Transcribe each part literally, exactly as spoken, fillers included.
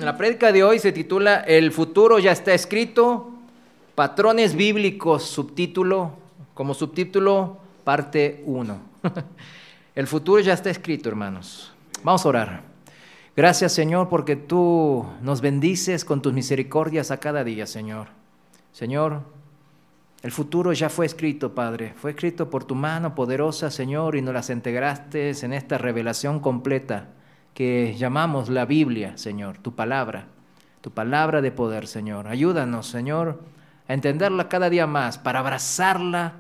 La prédica de hoy se titula El futuro ya está escrito, patrones bíblicos, subtítulo, como subtítulo, parte uno. El futuro ya está escrito, hermanos. Vamos a orar. Gracias, Señor, porque tú nos bendices con tus misericordias a cada día, Señor. Señor, el futuro ya fue escrito, Padre. Fue escrito por tu mano poderosa, Señor, y nos las integraste en esta revelación completa que llamamos la Biblia, Señor, tu palabra, tu palabra de poder, Señor. Ayúdanos, Señor, a entenderla cada día más, para abrazarla,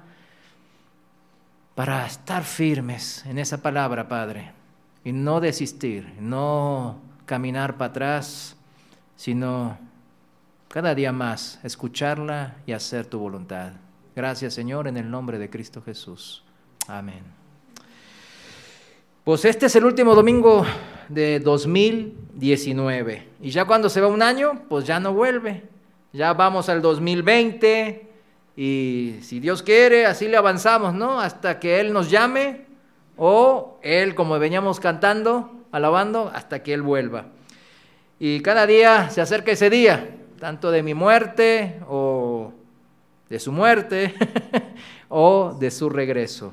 para estar firmes en esa palabra, Padre, y no desistir, no caminar para atrás, sino cada día más escucharla y hacer tu voluntad. Gracias, Señor, en el nombre de Cristo Jesús. Amén. Pues este es el último domingo de dos mil diecinueve. Y ya cuando se va un año, pues ya no vuelve. Ya vamos al dos mil veinte y si Dios quiere, así le avanzamos, ¿no? Hasta que Él nos llame o Él, como veníamos cantando, alabando, hasta que Él vuelva. Y cada día se acerca ese día, tanto de mi muerte o de su muerte o de su regreso.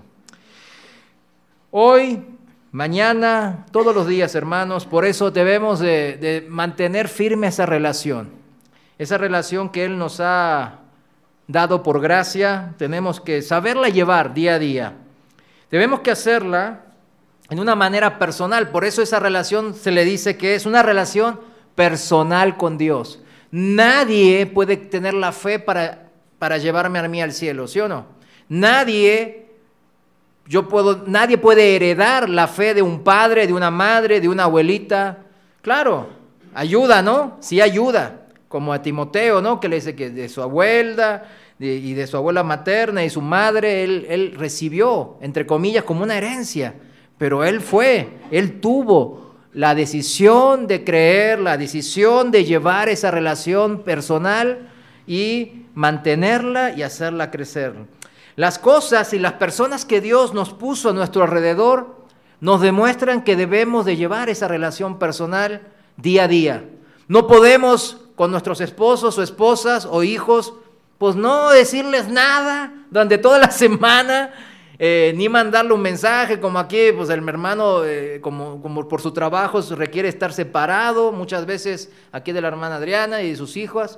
Hoy, mañana, todos los días, hermanos, por eso debemos de, de mantener firme esa relación. Esa relación que Él nos ha dado por gracia, tenemos que saberla llevar día a día. Debemos que hacerla en una manera personal, por eso esa relación se le dice que es una relación personal con Dios. Nadie puede tener la fe para, para llevarme a mí al cielo, ¿sí o no? Nadie, yo puedo, nadie puede heredar la fe de un padre, de una madre, de una abuelita. Claro, ayuda, ¿no? Sí ayuda, como a Timoteo, ¿no? Que le dice que de su abuela de, y de su abuela materna y su madre, él, él recibió, entre comillas, como una herencia. Pero él fue, él tuvo la decisión de creer, la decisión de llevar esa relación personal y mantenerla y hacerla crecer. Las cosas y las personas que Dios nos puso a nuestro alrededor nos demuestran que debemos de llevar esa relación personal día a día. No podemos con nuestros esposos o esposas o hijos, pues no decirles nada durante toda la semana, Eh, ni mandarle un mensaje, como aquí, pues el hermano, eh, como, como por su trabajo requiere estar separado, muchas veces aquí de la hermana Adriana y de sus hijas,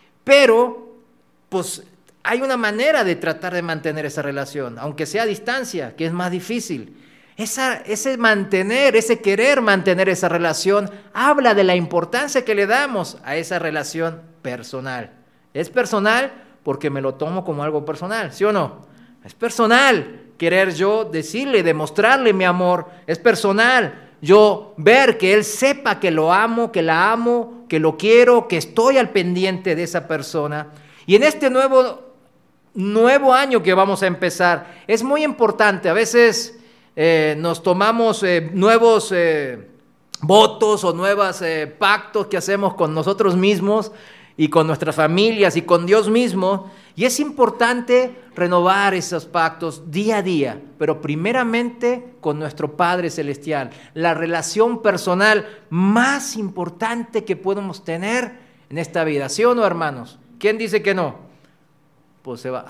pero pues hay una manera de tratar de mantener esa relación, aunque sea a distancia, que es más difícil. Esa, ese mantener, ese querer mantener esa relación, habla de la importancia que le damos a esa relación personal. Es personal porque me lo tomo como algo personal, ¿sí o no? Es personal querer yo decirle, demostrarle mi amor. Es personal yo ver que Él sepa que lo amo, que la amo, que lo quiero, que estoy al pendiente de esa persona. Y en este nuevo, nuevo año que vamos a empezar, es muy importante. A veces eh, nos tomamos eh, nuevos eh, votos o nuevos eh, pactos que hacemos con nosotros mismos y con nuestras familias y con Dios mismo. Y es importante renovar esos pactos día a día, pero primeramente con nuestro Padre Celestial. La relación personal más importante que podemos tener en esta vida, ¿sí o no, hermanos? ¿Quién dice que no? Pues se va.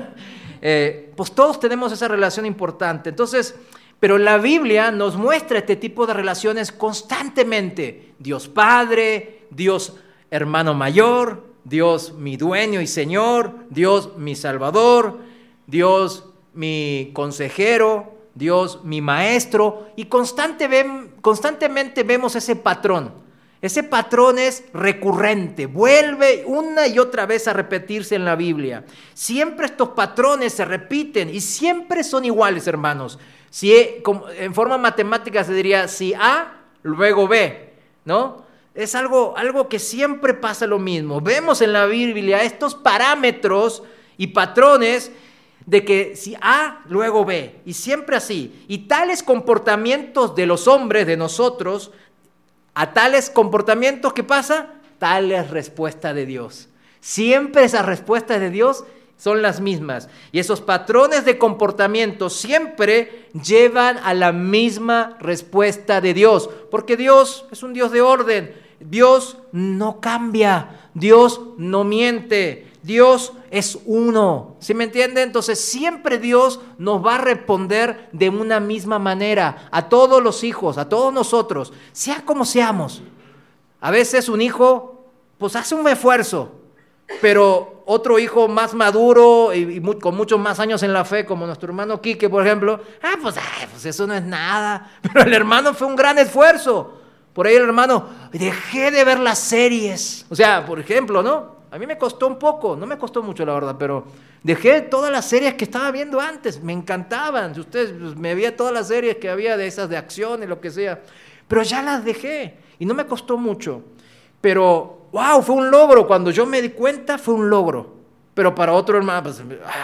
eh, pues todos tenemos esa relación importante. Entonces, pero la Biblia nos muestra este tipo de relaciones constantemente. Dios Padre, Dios hermano mayor, Dios mi dueño y Señor, Dios mi Salvador, Dios mi consejero, Dios mi maestro, y constante ven, constantemente vemos ese patrón. Ese patrón es recurrente, vuelve una y otra vez a repetirse en la Biblia. Siempre estos patrones se repiten y siempre son iguales, hermanos. Si, en forma matemática se diría si A, luego B, ¿no? Es algo, algo que siempre pasa lo mismo. Vemos en la Biblia estos parámetros y patrones de que si A, luego B, y siempre así. Y tales comportamientos de los hombres, de nosotros, a tales comportamientos, ¿qué pasa? Tal es respuesta de Dios. Siempre esas respuestas de Dios son las mismas. Y esos patrones de comportamiento siempre llevan a la misma respuesta de Dios. Porque Dios es un Dios de orden. Dios no cambia, Dios no miente, Dios es uno, ¿sí me entiende? Entonces siempre Dios nos va a responder de una misma manera a todos los hijos, a todos nosotros, sea como seamos. A veces un hijo pues hace un esfuerzo, pero otro hijo más maduro y, y muy, con muchos más años en la fe, como nuestro hermano Quique, por ejemplo, ah, pues, ay, pues eso no es nada, pero el hermano fue un gran esfuerzo. Por ahí el hermano, dejé de ver las series, o sea, por ejemplo, ¿no? A mí me costó un poco, no me costó mucho la verdad, pero dejé todas las series que estaba viendo antes, me encantaban. Si ustedes pues, me veía todas las series que había de esas de acción y lo que sea, pero ya las dejé y no me costó mucho. Pero, wow, fue un logro, cuando yo me di cuenta fue un logro. Pero para otro hermano, pues,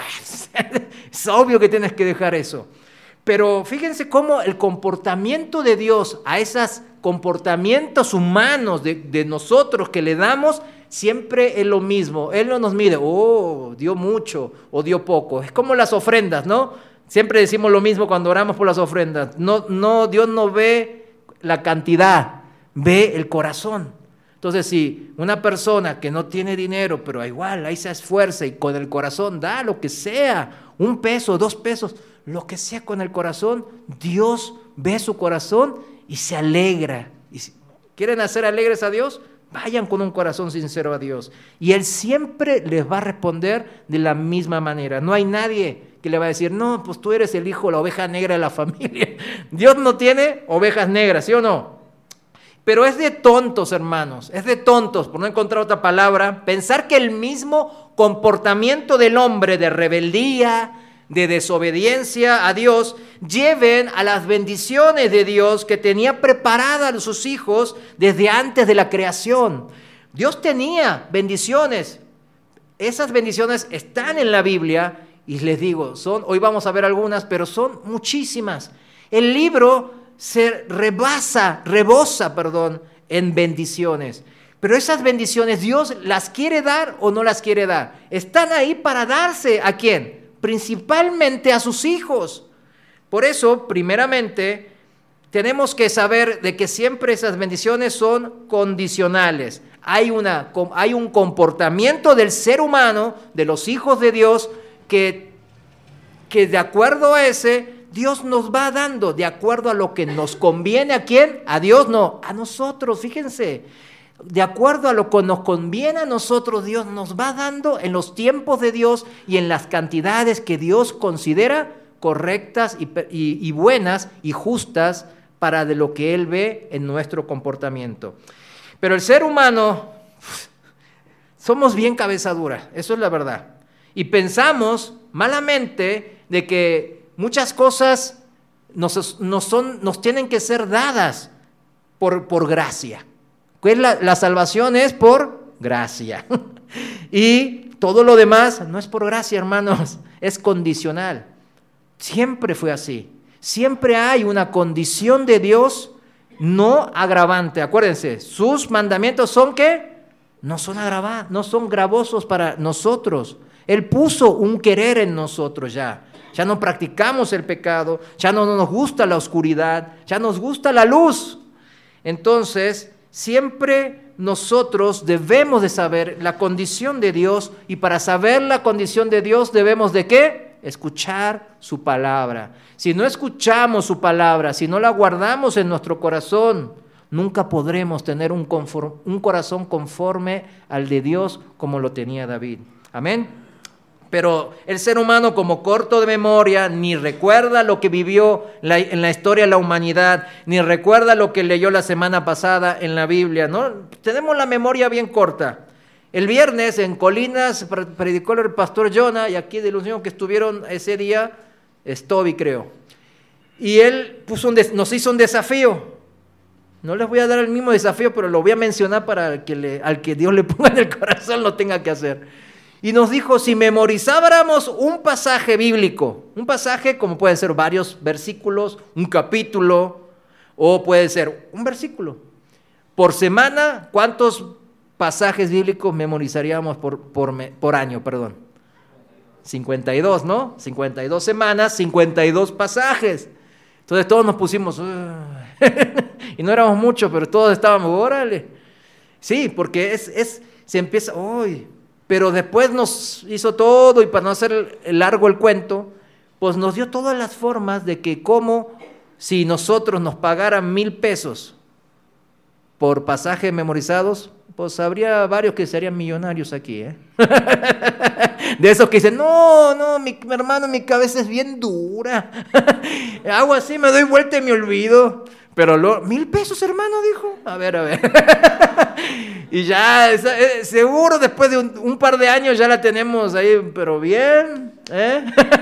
es obvio que tienes que dejar eso. Pero fíjense cómo el comportamiento de Dios a esos comportamientos humanos de, de nosotros que le damos, siempre es lo mismo. Él no nos mide, oh, dio mucho o dio poco. Es como las ofrendas, ¿no? Siempre decimos lo mismo cuando oramos por las ofrendas. No, no, Dios no ve la cantidad, ve el corazón. Entonces, si una persona que no tiene dinero, pero igual ahí se esfuerza y con el corazón da lo que sea, un peso, dos pesos, lo que sea con el corazón, Dios ve su corazón y se alegra. Y si quieren hacer alegres a Dios, vayan con un corazón sincero a Dios. Y Él siempre les va a responder de la misma manera. No hay nadie que le va a decir, no, pues tú eres el hijo, la oveja negra de la familia. Dios no tiene ovejas negras, ¿sí o no? Pero es de tontos, hermanos, es de tontos, por no encontrar otra palabra, pensar que el mismo comportamiento del hombre de rebeldía, de desobediencia a Dios, lleven a las bendiciones de Dios que tenía preparadas a sus hijos desde antes de la creación. Dios tenía bendiciones, esas bendiciones están en la Biblia y les digo, son, hoy vamos a ver algunas, pero son muchísimas. El libro se rebasa, rebosa, perdón, en bendiciones. Pero esas bendiciones, ¿Dios las quiere dar o no las quiere dar? Están ahí para darse, ¿a quién? Principalmente a sus hijos. Por eso, primeramente, tenemos que saber de que siempre esas bendiciones son condicionales. Hay, una, hay un comportamiento del ser humano, de los hijos de Dios, que, que de acuerdo a ese, Dios nos va dando de acuerdo a lo que nos conviene. ¿A quién? A Dios no, a nosotros, fíjense. De acuerdo a lo que nos conviene a nosotros, Dios nos va dando en los tiempos de Dios y en las cantidades que Dios considera correctas y, y, y buenas y justas para de lo que Él ve en nuestro comportamiento. Pero el ser humano, somos bien cabeza dura, eso es la verdad. Y pensamos malamente de que muchas cosas nos, nos, son, nos tienen que ser dadas por, por gracia. Pues la, la salvación es por gracia. Y todo lo demás no es por gracia, hermanos, es condicional. Siempre fue así. Siempre hay una condición de Dios no agravante. Acuérdense, sus mandamientos son ¿qué? No son agravados, no son gravosos para nosotros. Él puso un querer en nosotros ya. Ya no practicamos el pecado, ya no nos gusta la oscuridad, ya nos gusta la luz. Entonces, siempre nosotros debemos de saber la condición de Dios, y para saber la condición de Dios debemos de ¿qué? Escuchar su palabra. Si no escuchamos su palabra, si no la guardamos en nuestro corazón, nunca podremos tener un, conform, un corazón conforme al de Dios como lo tenía David. Amén. Pero el ser humano, como corto de memoria, ni recuerda lo que vivió la, en la historia de la humanidad, ni recuerda lo que leyó la semana pasada en la Biblia, ¿no? Tenemos la memoria bien corta. El viernes en Colinas predicó el pastor Jonah, y aquí de los niños que estuvieron ese día, es Toby, creo. Y él puso un des- nos hizo un desafío. No les voy a dar el mismo desafío, pero lo voy a mencionar para que le, al que Dios le ponga en el corazón lo tenga que hacer. Y nos dijo, si memorizáramos un pasaje bíblico, un pasaje como pueden ser varios versículos, un capítulo, o puede ser un versículo. Por semana, ¿cuántos pasajes bíblicos memorizaríamos por, por, por año? Perdón. cincuenta y dos, ¿no? cincuenta y dos semanas, cincuenta y dos pasajes. Entonces todos nos pusimos, uh, y no éramos muchos, pero todos estábamos, órale. Sí, porque es, es, se empieza, ¡ay! Pero después nos hizo todo, y para no hacer largo el cuento, pues nos dio todas las formas de que como si nosotros nos pagaran mil pesos por pasajes memorizados, pues habría varios que serían millonarios aquí, ¿eh? De esos que dicen, no, no, mi, mi hermano, mi cabeza es bien dura. Hago así, me doy vuelta y me olvido. Pero lo, mil pesos, hermano, dijo. A ver, a ver. Y ya, esa, eh, seguro después de un, un par de años ya la tenemos ahí, pero bien, ¿eh?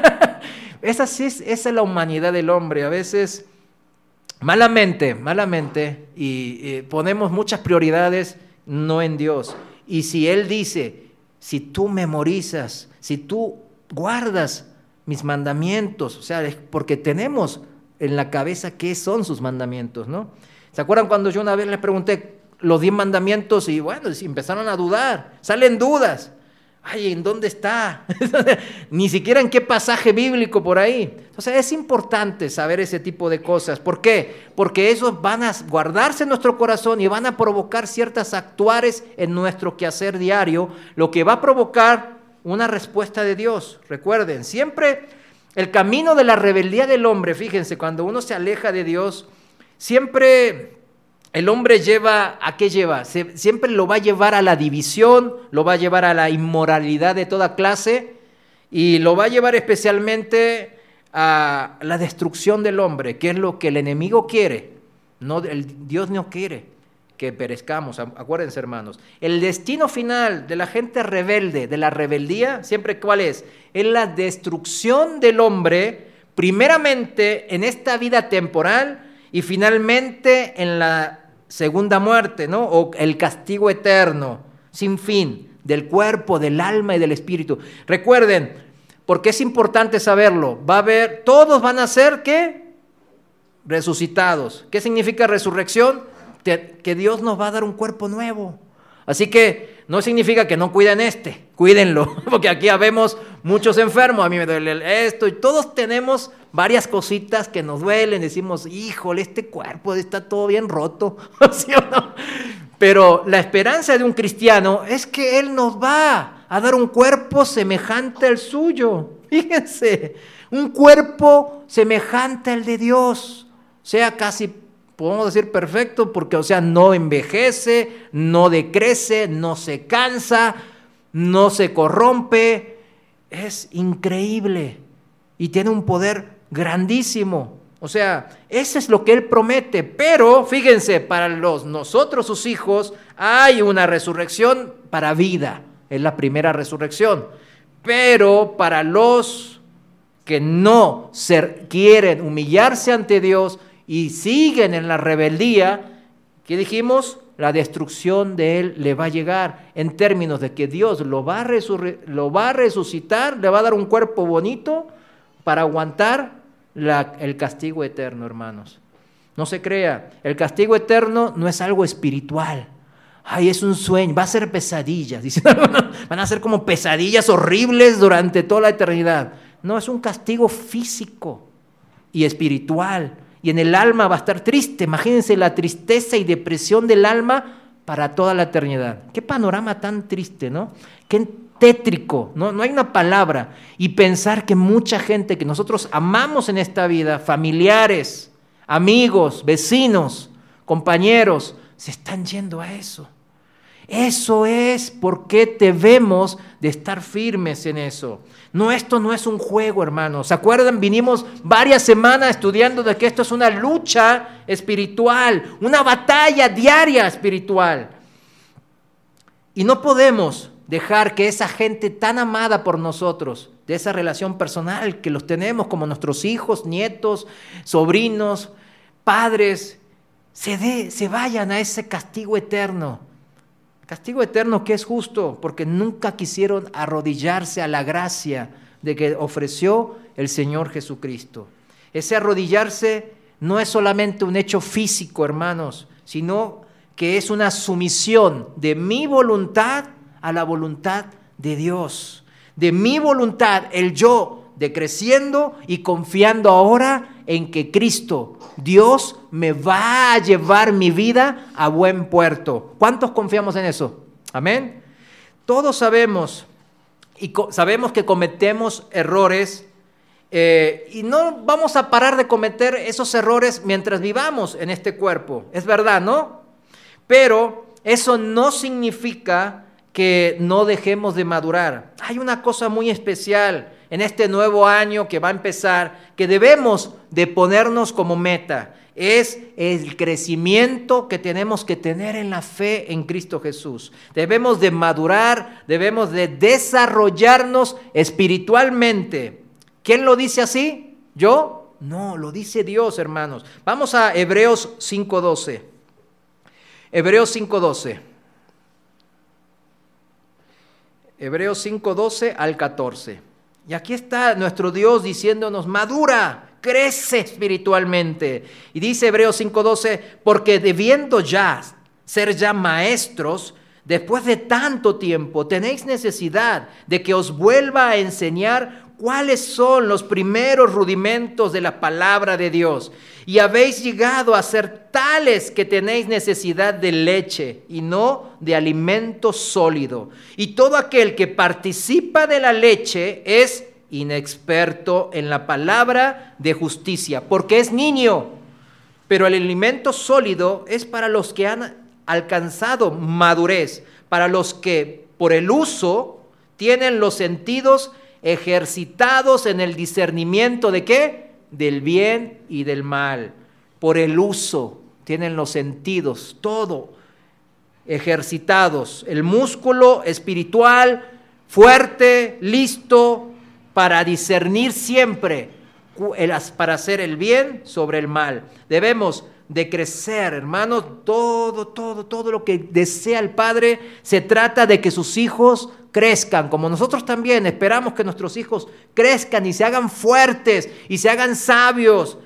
Esa sí es, esa es la humanidad del hombre. A veces, malamente, malamente, y, y ponemos muchas prioridades no en Dios. Y si Él dice, si tú memorizas, si tú guardas mis mandamientos, o sea, es porque tenemos en la cabeza qué son sus mandamientos, ¿no? ¿Se acuerdan cuando yo una vez les pregunté los diez mandamientos y bueno, empezaron a dudar, salen dudas? Ay, ¿en dónde está? Ni siquiera en qué pasaje bíblico por ahí. O sea, es importante saber ese tipo de cosas. ¿Por qué? Porque esos van a guardarse en nuestro corazón y van a provocar ciertas actuares en nuestro quehacer diario, lo que va a provocar una respuesta de Dios. Recuerden, siempre el camino de la rebeldía del hombre, fíjense, cuando uno se aleja de Dios, siempre el hombre lleva, ¿a qué lleva? Se, siempre lo va a llevar a la división, lo va a llevar a la inmoralidad de toda clase y lo va a llevar especialmente a la destrucción del hombre, que es lo que el enemigo quiere. No, el, Dios no quiere que perezcamos, acuérdense, hermanos. El destino final de la gente rebelde, de la rebeldía, siempre ¿cuál es? Es la destrucción del hombre, primeramente en esta vida temporal y finalmente en la segunda muerte, ¿no? O el castigo eterno, sin fin, del cuerpo, del alma y del espíritu. Recuerden, porque es importante saberlo, va a haber, todos van a ser, ¿qué? Resucitados. ¿Qué significa resurrección? Que Dios nos va a dar un cuerpo nuevo. Así que no significa que no cuiden este, cuídenlo, porque aquí habemos muchos enfermos, a mí me duele esto, y todos tenemos varias cositas que nos duelen, decimos, híjole, este cuerpo está todo bien roto, ¿sí o no? Pero la esperanza de un cristiano es que Él nos va a dar un cuerpo semejante al suyo, fíjense, un cuerpo semejante al de Dios, sea casi, podemos decir perfecto, porque o sea, no envejece, no decrece, no se cansa, no se corrompe, es increíble y tiene un poder grandísimo. O sea, eso es lo que Él promete, pero fíjense, para los, nosotros sus hijos hay una resurrección para vida, es la primera resurrección, pero para los que no se, quieren humillarse ante Dios y siguen en la rebeldía, ¿qué dijimos? La destrucción de él le va a llegar en términos de que Dios lo va a, resurre- lo va a resucitar, le va a dar un cuerpo bonito para aguantar la, el castigo eterno, hermanos. No se crea, el castigo eterno no es algo espiritual. Ay, es un sueño, va a ser pesadillas. Dicen, van a ser como pesadillas horribles durante toda la eternidad. No, es un castigo físico y espiritual. Y en el alma va a estar triste. Imagínense la tristeza y depresión del alma para toda la eternidad. Qué panorama tan triste, ¿no? Qué tétrico, ¿no? No hay una palabra. Y pensar que mucha gente que nosotros amamos en esta vida, familiares, amigos, vecinos, compañeros, se están yendo a eso. Eso es por qué debemos de estar firmes en eso. No, esto no es un juego, hermanos. ¿Se acuerdan? Vinimos varias semanas estudiando de que esto es una lucha espiritual, una batalla diaria espiritual. Y no podemos dejar que esa gente tan amada por nosotros, de esa relación personal que los tenemos como nuestros hijos, nietos, sobrinos, padres, se, de, se vayan a ese castigo eterno. Castigo eterno que es justo, porque nunca quisieron arrodillarse a la gracia de que ofreció el Señor Jesucristo. Ese arrodillarse no es solamente un hecho físico, hermanos, sino que es una sumisión de mi voluntad a la voluntad de Dios. De mi voluntad, el yo decreciendo y confiando ahora en que Cristo, Dios, me va a llevar mi vida a buen puerto. ¿Cuántos confiamos en eso? Amén. Todos sabemos y co- sabemos que cometemos errores eh, y no vamos a parar de cometer esos errores mientras vivamos en este cuerpo. Es verdad, ¿no? Pero eso no significa que no dejemos de madurar. Hay una cosa muy especial en este nuevo año que va a empezar, que debemos de ponernos como meta. Es el crecimiento que tenemos que tener en la fe en Cristo Jesús. Debemos de madurar, debemos de desarrollarnos espiritualmente. ¿Quién lo dice así? ¿Yo? No, lo dice Dios, hermanos. Vamos a Hebreos cinco doce. Hebreos cinco doce. Hebreos cinco doce al catorce. Y aquí está nuestro Dios diciéndonos, madura, crece espiritualmente. Y dice Hebreos cinco doce, porque debiendo ya ser ya maestros, después de tanto tiempo, tenéis necesidad de que os vuelva a enseñar cuáles son los primeros rudimentos de la palabra de Dios. Y habéis llegado a ser tales que tenéis necesidad de leche y no de alimento sólido. Y todo aquel que participa de la leche es inexperto en la palabra de justicia, porque es niño. Pero el alimento sólido es para los que han alcanzado madurez, para los que por el uso tienen los sentidos ejercitados en el discernimiento de ¿qué? Del bien y del mal. Por el uso tienen los sentidos, todo ejercitados. El músculo espiritual fuerte, listo para discernir siempre, para hacer el bien sobre el mal. Debemos de crecer, hermanos, todo, todo, todo lo que desea el Padre, se trata de que sus hijos crezcan, como nosotros también esperamos que nuestros hijos crezcan y se hagan fuertes y se hagan sabios.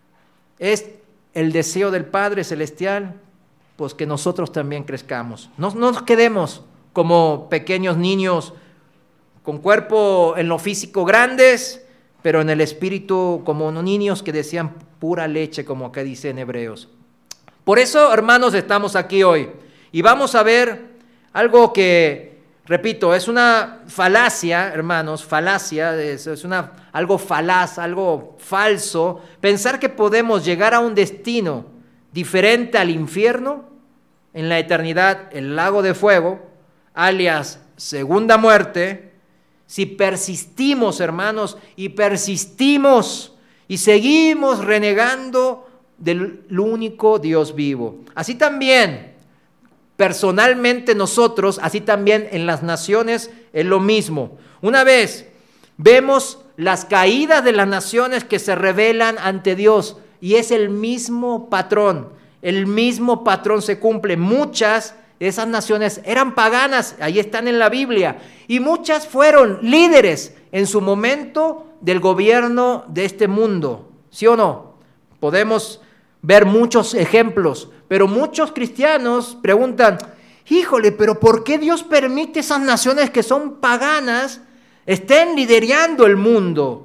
Es el deseo del Padre Celestial, pues que nosotros también crezcamos. No, no nos quedemos como pequeños niños con cuerpo en lo físico grandes, pero en el espíritu como niños que desean pura leche, como acá dice en Hebreos. Por eso, hermanos, estamos aquí hoy y vamos a ver algo que, repito, es una falacia, hermanos, falacia, es, es una, algo falaz, algo falso, pensar que podemos llegar a un destino diferente al infierno, en la eternidad, el lago de fuego, alias segunda muerte, si persistimos, hermanos, y persistimos y seguimos renegando del único Dios vivo. Así también, personalmente nosotros, así también en las naciones es lo mismo. Una vez vemos las caídas de las naciones que se rebelan ante Dios y es el mismo patrón, el mismo patrón se cumple. Muchas esas naciones eran paganas, ahí están en la Biblia, y muchas fueron líderes en su momento del gobierno de este mundo, ¿sí o no? Podemos ver muchos ejemplos, pero muchos cristianos preguntan, híjole, pero ¿por qué Dios permite esas naciones que son paganas estén liderando el mundo?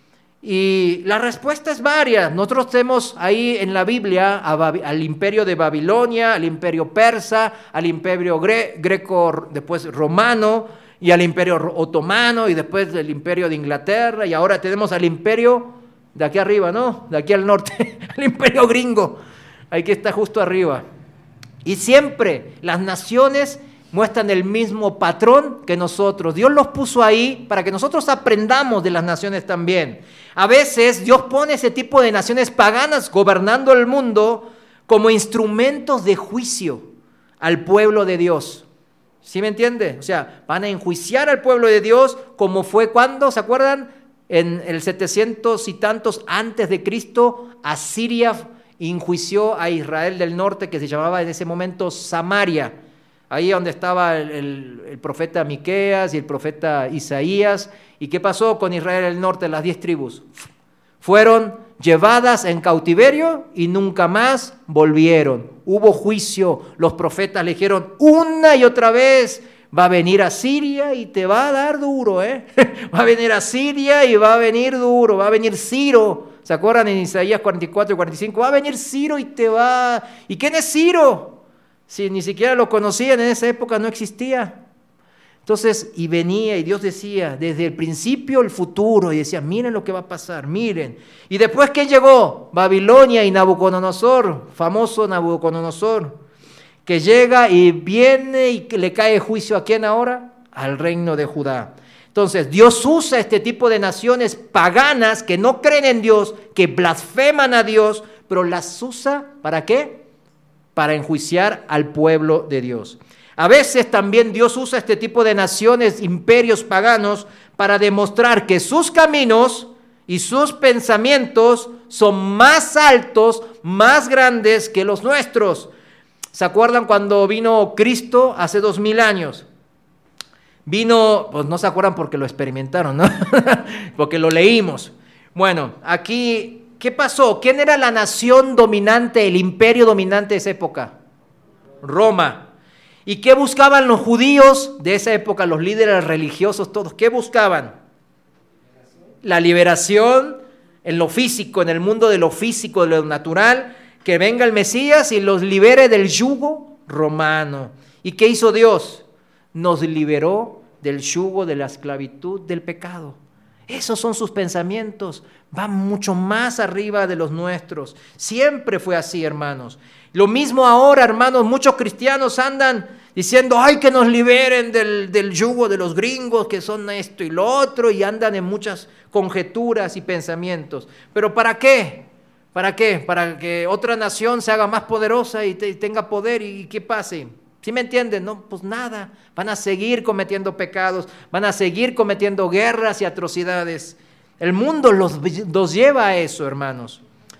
Y la respuesta es varias. Nosotros tenemos ahí en la Biblia a Babi- al imperio de Babilonia, al imperio persa, al imperio gre- greco, después romano, y al imperio otomano, y después el imperio de Inglaterra, y ahora tenemos al imperio de aquí arriba, ¿no? De aquí al norte, el imperio gringo, ahí que está justo arriba. Y siempre las naciones muestran el mismo patrón que nosotros. Dios los puso ahí para que nosotros aprendamos de las naciones también. A veces Dios pone ese tipo de naciones paganas gobernando el mundo como instrumentos de juicio al pueblo de Dios. ¿Sí me entiende? O sea, van a enjuiciar al pueblo de Dios como fue cuando, ¿se acuerdan? En el setecientos y tantos antes de Cristo, Asiria enjuició a Israel del norte, que se llamaba en ese momento Samaria. Ahí donde estaba el, el, el profeta Miqueas y el profeta Isaías. ¿Y qué pasó con Israel del norte? Las diez tribus fueron llevadas en cautiverio y nunca más volvieron. Hubo juicio. Los profetas le dijeron una y otra vez, va a venir a Siria y te va a dar duro, ¿eh? Va a venir a Siria y va a venir duro, va a venir Ciro. ¿Se acuerdan en Isaías cuarenta y cuatro y cuarenta y cinco? Va a venir Ciro y te va... ¿Y quién es Ciro? Si ni siquiera lo conocían, en esa época no existía. Entonces, y venía y Dios decía, desde el principio el futuro, y decía, miren lo que va a pasar, miren. Y después, ¿quién llegó? Babilonia y Nabucodonosor, famoso Nabucodonosor, que llega y viene y le cae juicio ¿a quién ahora? Al reino de Judá. Entonces, Dios usa este tipo de naciones paganas que no creen en Dios, que blasfeman a Dios, pero las usa ¿para qué? Para enjuiciar al pueblo de Dios. A veces también Dios usa este tipo de naciones, imperios paganos, para demostrar que sus caminos y sus pensamientos son más altos, más grandes que los nuestros. ¿Se acuerdan cuando vino Cristo hace dos mil años? Vino, pues no se acuerdan porque lo experimentaron, ¿no? Porque lo leímos. Bueno, aquí, ¿qué pasó? ¿Quién era la nación dominante, el imperio dominante de esa época? Roma. ¿Y qué buscaban los judíos de esa época, los líderes religiosos todos? ¿Qué buscaban? La liberación en lo físico, en el mundo de lo físico, de lo natural, que venga el Mesías y los libere del yugo romano. ¿Y qué hizo Dios? Nos liberó del yugo de la esclavitud del pecado. Esos son sus pensamientos, van mucho más arriba de los nuestros. Siempre fue así, hermanos. Lo mismo ahora, hermanos, muchos cristianos andan diciendo, ay, que nos liberen del, del yugo de los gringos, que son esto y lo otro, y andan en muchas conjeturas y pensamientos. ¿Pero para qué? ¿Para qué? Para que otra nación se haga más poderosa y, te, y tenga poder y, y ¿qué pase? ¿Sí me entienden? No, pues nada, van a seguir cometiendo pecados, van a seguir cometiendo guerras y atrocidades. El mundo los, los lleva a eso, hermanos.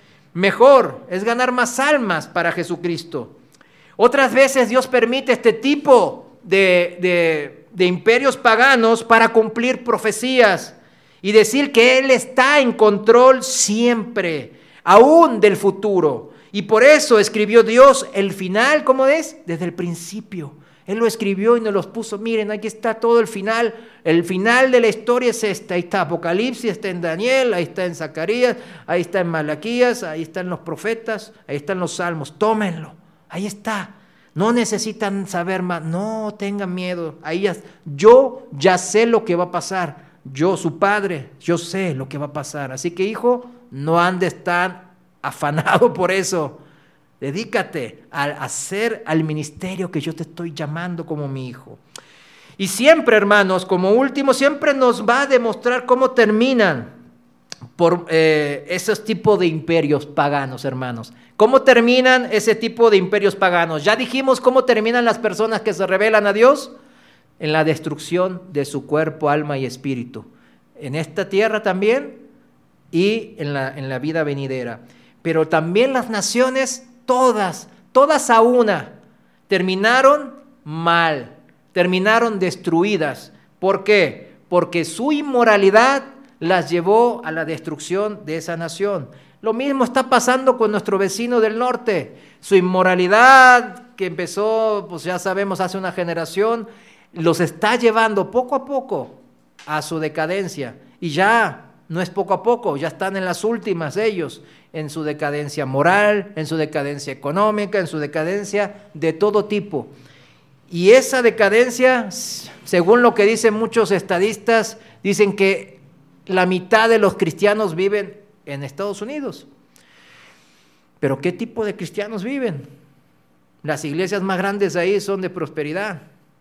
Mejor es ganar más almas para Jesucristo. Otras veces Dios permite este tipo de, de, de imperios paganos para cumplir profecías y decir que Él está en control siempre, aún del futuro. Y por eso escribió Dios el final, ¿cómo es? Desde el principio. Él lo escribió y nos los puso. Miren, aquí está todo el final. El final de la historia es esta. Ahí está Apocalipsis, está en Daniel, ahí está en Zacarías, ahí está en Malaquías, ahí están los profetas, ahí están los salmos. Tómenlo, ahí está. No necesitan saber más, no tengan miedo. Ahí ya, yo ya sé lo que va a pasar. Yo, su padre, yo sé lo que va a pasar. Así que, hijo, no andes tan afanado por eso. Dedícate a hacer al ministerio que yo te estoy llamando como mi hijo. Y siempre, hermanos, como último, siempre nos va a demostrar cómo terminan por eh, esos tipos de imperios paganos, hermanos. ¿Cómo terminan ese tipo de imperios paganos? Ya dijimos cómo terminan las personas que se rebelan a Dios. En la destrucción de su cuerpo, alma y espíritu. En esta tierra también y en la, en la vida venidera. Pero también las naciones, todas, todas a una, terminaron mal, terminaron destruidas. ¿Por qué? Porque su inmoralidad las llevó a la destrucción de esa nación. Lo mismo está pasando con nuestro vecino del norte. Su inmoralidad, que empezó, pues ya sabemos, hace una generación, los está llevando poco a poco a su decadencia. Y ya no es poco a poco, ya están en las últimas ellos, en su decadencia moral, en su decadencia económica, en su decadencia de todo tipo. Y esa decadencia, según lo que dicen muchos estadistas, dicen que la mitad de los cristianos viven en Estados Unidos. ¿Pero qué tipo de cristianos viven? Las iglesias más grandes ahí son de prosperidad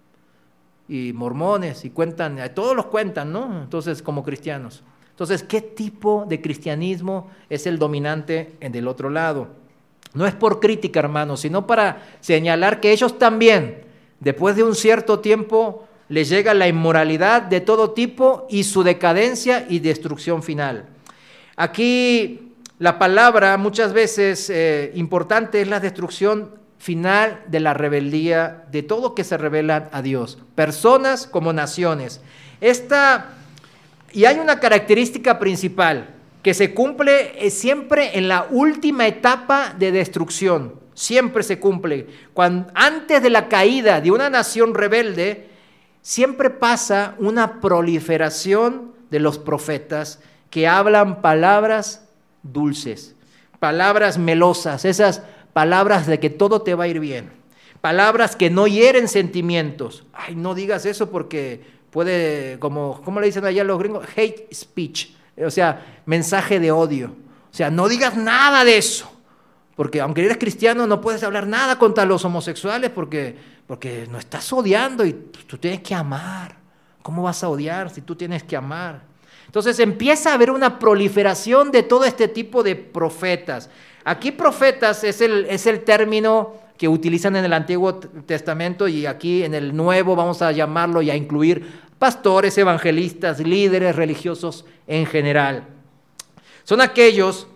y mormones, y cuentan, todos los cuentan, ¿no? Entonces, como cristianos. Entonces, ¿qué tipo de cristianismo es el dominante en del otro lado? No es por crítica, hermanos, sino para señalar que ellos también, después de un cierto tiempo, les llega la inmoralidad de todo tipo y su decadencia y destrucción final. Aquí la palabra muchas veces eh, importante es la destrucción final de la rebeldía, de todo que se rebelan a Dios, personas como naciones. Esta, y hay una característica principal que se cumple siempre en la última etapa de destrucción, siempre se cumple. Cuando, antes de la caída de una nación rebelde, siempre pasa una proliferación de los profetas que hablan palabras dulces, palabras melosas, esas palabras de que todo te va a ir bien, palabras que no hieren sentimientos. Ay, no digas eso porque puede, como, ¿cómo le dicen allá los gringos? Hate speech, o sea, mensaje de odio. O sea, no digas nada de eso, porque aunque eres cristiano no puedes hablar nada contra los homosexuales porque, porque no estás odiando y tú tienes que amar. ¿Cómo vas a odiar si tú tienes que amar? Entonces empieza a haber una proliferación de todo este tipo de profetas. Aquí profetas es el, es el término que utilizan en el Antiguo Testamento y aquí en el Nuevo vamos a llamarlo y a incluir pastores, evangelistas, líderes religiosos en general. Son aquellos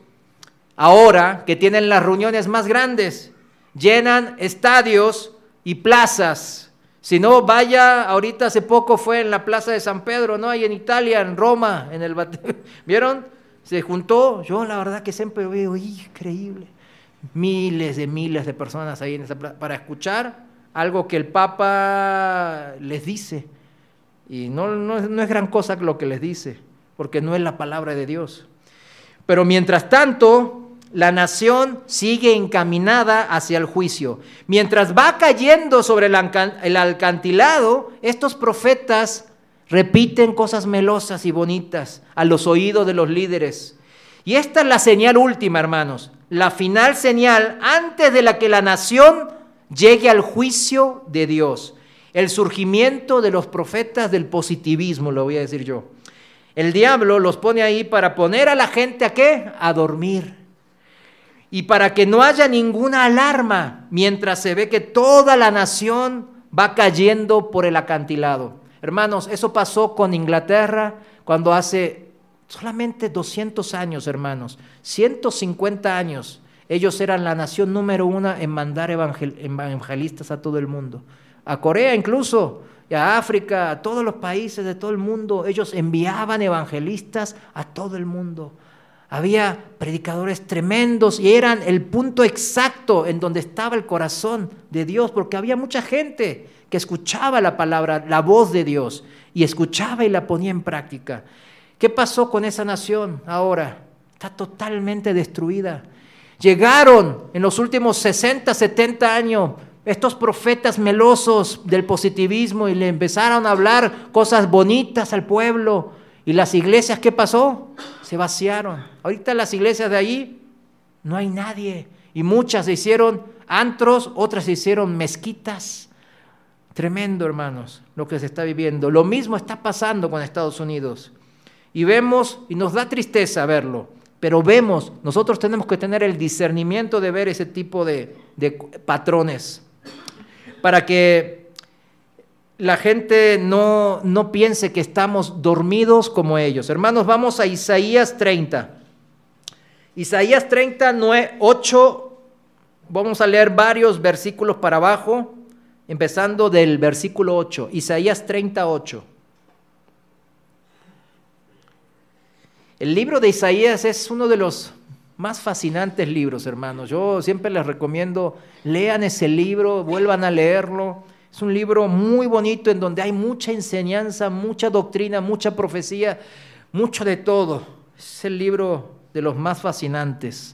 ahora que tienen las reuniones más grandes, llenan estadios y plazas. Si no, vaya, ahorita hace poco fue en la Plaza de San Pedro, ¿no? Ahí en Italia, en Roma, en el ¿vieron? Se juntó, yo la verdad que siempre veo, increíble, miles de miles de personas ahí en esa plaza para escuchar algo que el Papa les dice. Y no, no, no es gran cosa lo que les dice, porque no es la palabra de Dios. Pero mientras tanto, la nación sigue encaminada hacia el juicio. Mientras va cayendo sobre el acantilado, estos profetas repiten cosas melosas y bonitas a los oídos de los líderes. Y esta es la señal última, hermanos, la final señal antes de la que la nación llegue al juicio de Dios. El surgimiento de los profetas del positivismo, lo voy a decir yo. El diablo los pone ahí para poner a la gente ¿a qué? A dormir. Y para que no haya ninguna alarma mientras se ve que toda la nación va cayendo por el acantilado. Hermanos, eso pasó con Inglaterra cuando hace solamente doscientos años, hermanos, ciento cincuenta años, ellos eran la nación número uno en mandar evangel- evangelistas a todo el mundo. A Corea incluso, y a África, a todos los países de todo el mundo, ellos enviaban evangelistas a todo el mundo. Había predicadores tremendos y eran el punto exacto en donde estaba el corazón de Dios, porque había mucha gente que escuchaba la palabra, la voz de Dios, y escuchaba y la ponía en práctica. ¿Qué pasó con esa nación ahora? Está totalmente destruida. Llegaron en los últimos sesenta, setenta años estos profetas melosos del positivismo y le empezaron a hablar cosas bonitas al pueblo. ¿Y las iglesias qué pasó? Se vaciaron. Ahorita las iglesias de allí no hay nadie. Y muchas se hicieron antros, otras se hicieron mezquitas. Tremendo, hermanos, lo que se está viviendo. Lo mismo está pasando con Estados Unidos. Y vemos, y nos da tristeza verlo, pero vemos, nosotros tenemos que tener el discernimiento de ver ese tipo de, de patrones para que la gente no, no piense que estamos dormidos como ellos. Hermanos, vamos a Isaías treinta. Isaías treinta, ocho, vamos a leer varios versículos para abajo, empezando del versículo ocho. Isaías treinta, ocho. El libro de Isaías es uno de los más fascinantes libros, hermanos. Yo siempre les recomiendo, lean ese libro, vuelvan a leerlo. Es un libro muy bonito en donde hay mucha enseñanza, mucha doctrina, mucha profecía, mucho de todo. Es el libro de los más fascinantes.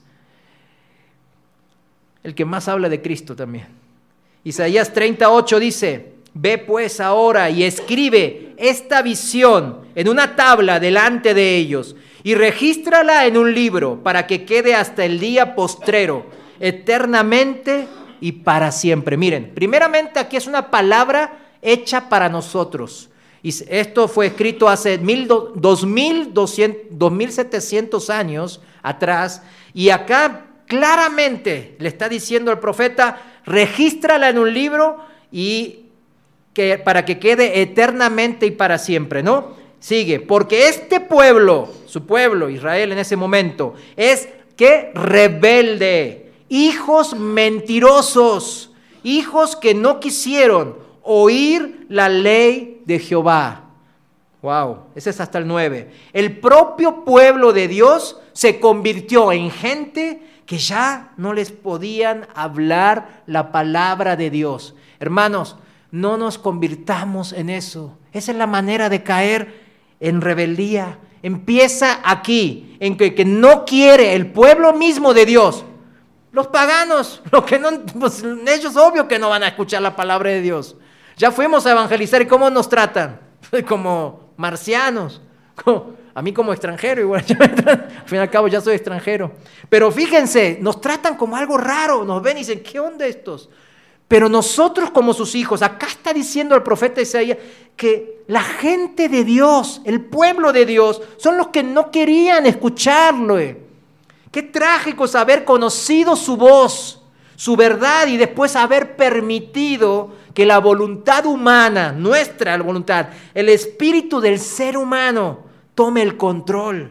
El que más habla de Cristo también. Isaías treinta, ocho dice: ve pues ahora y escribe esta visión en una tabla delante de ellos y regístrala en un libro para que quede hasta el día postrero, eternamente y para siempre. Miren, primeramente aquí es una palabra hecha para nosotros. Y esto fue escrito hace dos mil setecientos años atrás. Y acá claramente le está diciendo al profeta: regístrala en un libro y que, para que quede eternamente y para siempre, ¿no? Sigue, porque este pueblo, su pueblo, Israel en ese momento, es que rebelde, hijos mentirosos, hijos que no quisieron oír la ley de Jehová. Wow, ese es hasta el nueve. El propio pueblo de Dios se convirtió en gente que ya no les podían hablar la palabra de Dios. Hermanos, no nos convirtamos en eso. Esa es la manera de caer en rebeldía, empieza aquí, en que, que no quiere el pueblo mismo de Dios. Los paganos, los que no, pues ellos obvio que no van a escuchar la palabra de Dios. Ya fuimos a evangelizar y ¿cómo nos tratan? Como marcianos, como, a mí como extranjero igual, al fin y al cabo ya soy extranjero. Pero fíjense, nos tratan como algo raro, nos ven y dicen, ¿qué onda estos? Pero nosotros como sus hijos, acá está diciendo el profeta Isaías que la gente de Dios, el pueblo de Dios, son los que no querían escucharlo. Qué trágico es haber conocido su voz, su verdad y después haber permitido que la voluntad humana, nuestra voluntad, el espíritu del ser humano tome el control.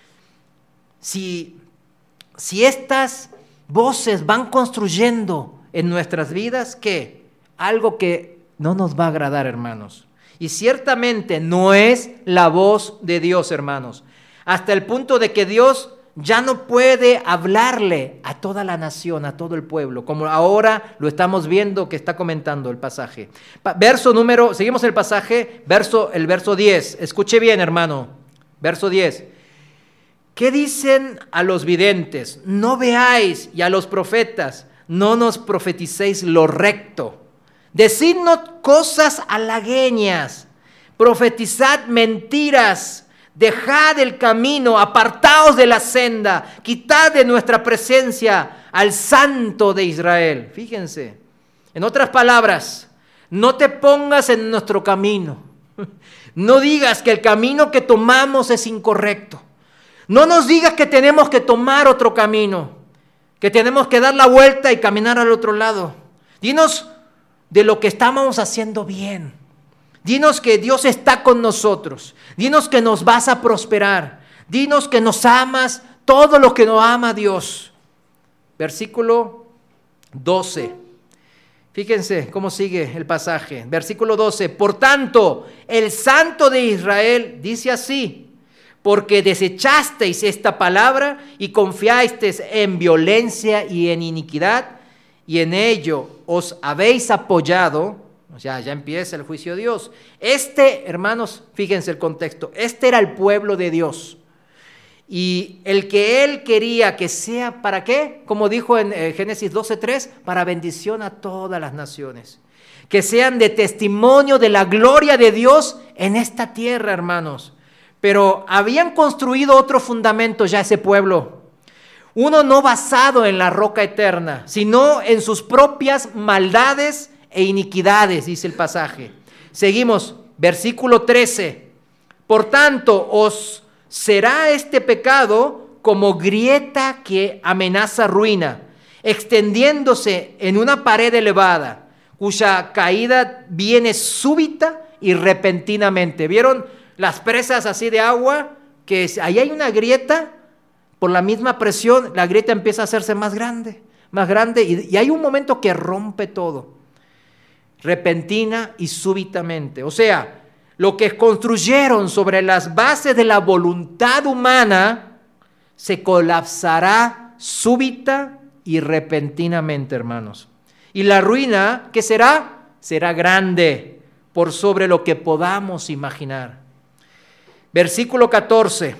Si, si estas voces van construyendo en nuestras vidas, ¿qué? Algo que no nos va a agradar, hermanos. Y ciertamente no es la voz de Dios, hermanos. Hasta el punto de que Dios ya no puede hablarle a toda la nación, a todo el pueblo, como ahora lo estamos viendo que está comentando el pasaje. Verso número, seguimos el pasaje, verso, el verso diez. Escuche bien, hermano. Verso diez. ¿Qué dicen a los videntes? No veáis, y a los profetas, no nos profeticéis lo recto. Decidnos cosas halagüeñas, profetizad mentiras. Dejad el camino, apartaos de la senda, quitad de nuestra presencia al Santo de Israel. Fíjense, en otras palabras, no te pongas en nuestro camino. No digas que el camino que tomamos es incorrecto. No nos digas que tenemos que tomar otro camino, que tenemos que dar la vuelta y caminar al otro lado. Dinos de lo que estamos haciendo bien. Dinos que Dios está con nosotros. Dinos que nos vas a prosperar. Dinos que nos amas, todo lo que nos ama Dios. Versículo doce. Fíjense cómo sigue el pasaje. Versículo doce. Por tanto, el Santo de Israel dice así: porque desechasteis esta palabra y confiasteis en violencia y en iniquidad, y en ello os habéis apoyado. O sea, ya empieza el juicio de Dios. Este, hermanos, fíjense el contexto. Este era el pueblo de Dios. Y el que Él quería que sea, ¿para qué? Como dijo en eh, Génesis doce tres, para bendición a todas las naciones. Que sean de testimonio de la gloria de Dios en esta tierra, hermanos. Pero habían construido otro fundamento ya ese pueblo. Uno no basado en la roca eterna, sino en sus propias maldades e iniquidades, dice el pasaje. Seguimos, versículo trece. Por tanto, os será este pecado como grieta que amenaza ruina, extendiéndose en una pared elevada, cuya caída viene súbita y repentinamente. ¿Vieron las presas así de agua? Que ahí hay una grieta, por la misma presión, la grieta empieza a hacerse más grande, más grande, y, y hay un momento que rompe todo. Repentina y súbitamente. O sea, lo que construyeron sobre las bases de la voluntad humana se colapsará súbita y repentinamente, hermanos. Y la ruina, ¿qué será? Será grande por sobre lo que podamos imaginar. Versículo catorce.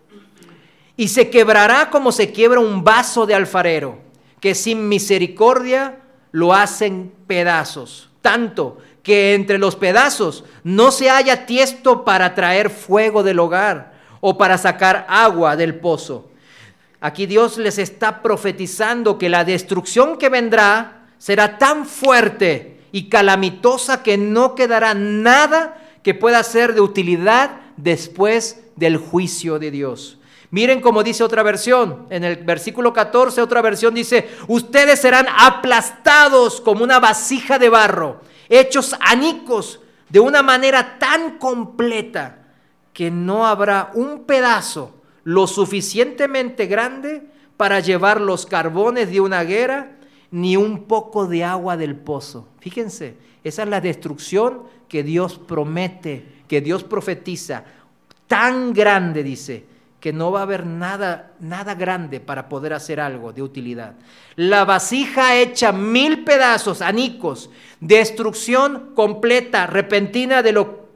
Y se quebrará como se quiebra un vaso de alfarero, que sin misericordia lo hacen pedazos. Tanto que entre los pedazos no se haya tiesto para traer fuego del hogar o para sacar agua del pozo. Aquí Dios les está profetizando que la destrucción que vendrá será tan fuerte y calamitosa que no quedará nada que pueda ser de utilidad después del juicio de Dios. Miren cómo dice otra versión, en el versículo catorce, otra versión dice: ustedes serán aplastados como una vasija de barro, hechos anicos de una manera tan completa que no habrá un pedazo lo suficientemente grande para llevar los carbones de una hoguera, ni un poco de agua del pozo. Fíjense, esa es la destrucción que Dios promete, que Dios profetiza, tan grande, dice, que no va a haber nada, nada grande para poder hacer algo de utilidad. La vasija hecha mil pedazos, anicos, destrucción completa, repentina de lo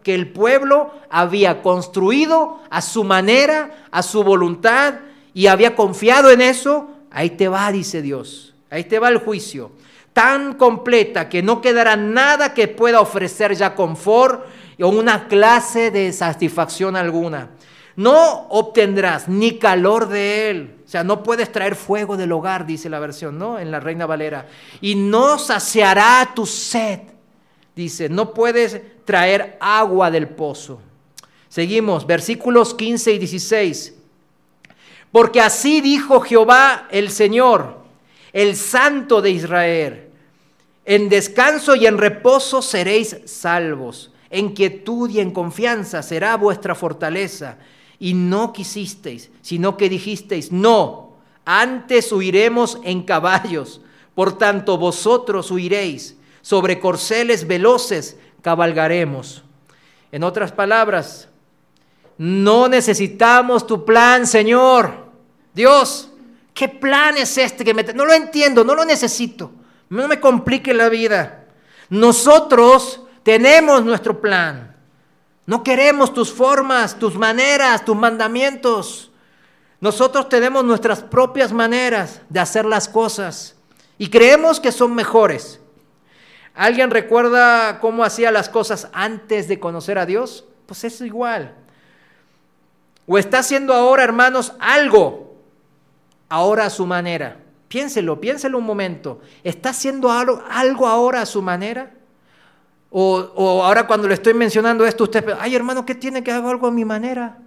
que el pueblo había construido a su manera, a su voluntad, y había confiado en eso. Ahí te va, dice Dios, ahí te va el juicio, tan completa que no quedará nada que pueda ofrecer ya confort o una clase de satisfacción alguna. No obtendrás ni calor de él, o sea, no puedes traer fuego del hogar, dice la versión, ¿no? En la Reina Valera. Y no saciará tu sed, dice, no puedes traer agua del pozo. Seguimos, versículos quince y dieciséis. Porque así dijo Jehová el Señor, el Santo de Israel: en descanso y en reposo seréis salvos, en quietud y en confianza será vuestra fortaleza. Y no quisisteis, sino que dijisteis: no, antes huiremos en caballos. Por tanto, vosotros huiréis, sobre corceles veloces cabalgaremos. En otras palabras, no necesitamos tu plan, Señor. Dios, ¿qué plan es este que me... No lo entiendo, no lo necesito. No me complique la vida. Nosotros tenemos nuestro plan. No queremos tus formas, tus maneras, tus mandamientos. Nosotros tenemos nuestras propias maneras de hacer las cosas y creemos que son mejores. ¿Alguien recuerda cómo hacía las cosas antes de conocer a Dios? Pues es igual. O está haciendo ahora, hermanos, algo, ahora a su manera. Piénselo, piénselo un momento. ¿Está haciendo algo, algo ahora a su manera? O, o ahora cuando le estoy mencionando esto, usted, ay hermano, ¿qué tiene que hacer algo a mi manera?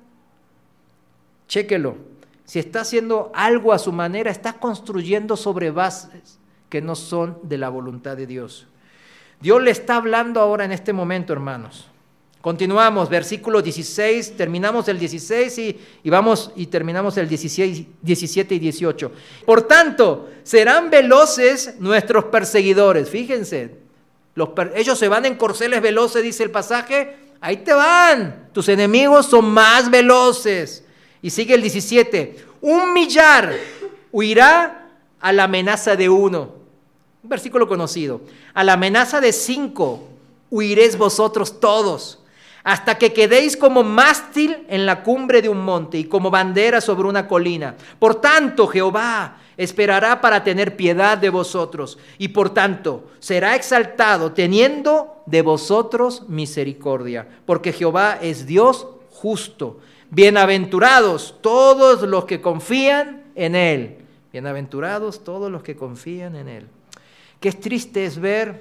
Chéquelo. Si está haciendo algo a su manera, está construyendo sobre bases que no son de la voluntad de Dios. Dios le está hablando ahora en este momento, hermanos. Continuamos, versículo dieciséis, terminamos el dieciséis y, y vamos y terminamos el dieciséis, diecisiete y dieciocho. Por tanto, serán veloces nuestros perseguidores. Fíjense. Los, ellos se van en corceles veloces, dice el pasaje. Ahí te van. Tus enemigos son más veloces. Y sigue el diecisiete. Un millar huirá a la amenaza de uno. Un versículo conocido. A la amenaza de cinco huiréis vosotros todos, hasta que quedéis como mástil en la cumbre de un monte y como bandera sobre una colina. Por tanto, Jehová esperará para tener piedad de vosotros, y por tanto será exaltado teniendo de vosotros misericordia, porque Jehová es Dios justo. Bienaventurados todos los que confían en Él. Bienaventurados todos los que confían en Él. Qué triste es ver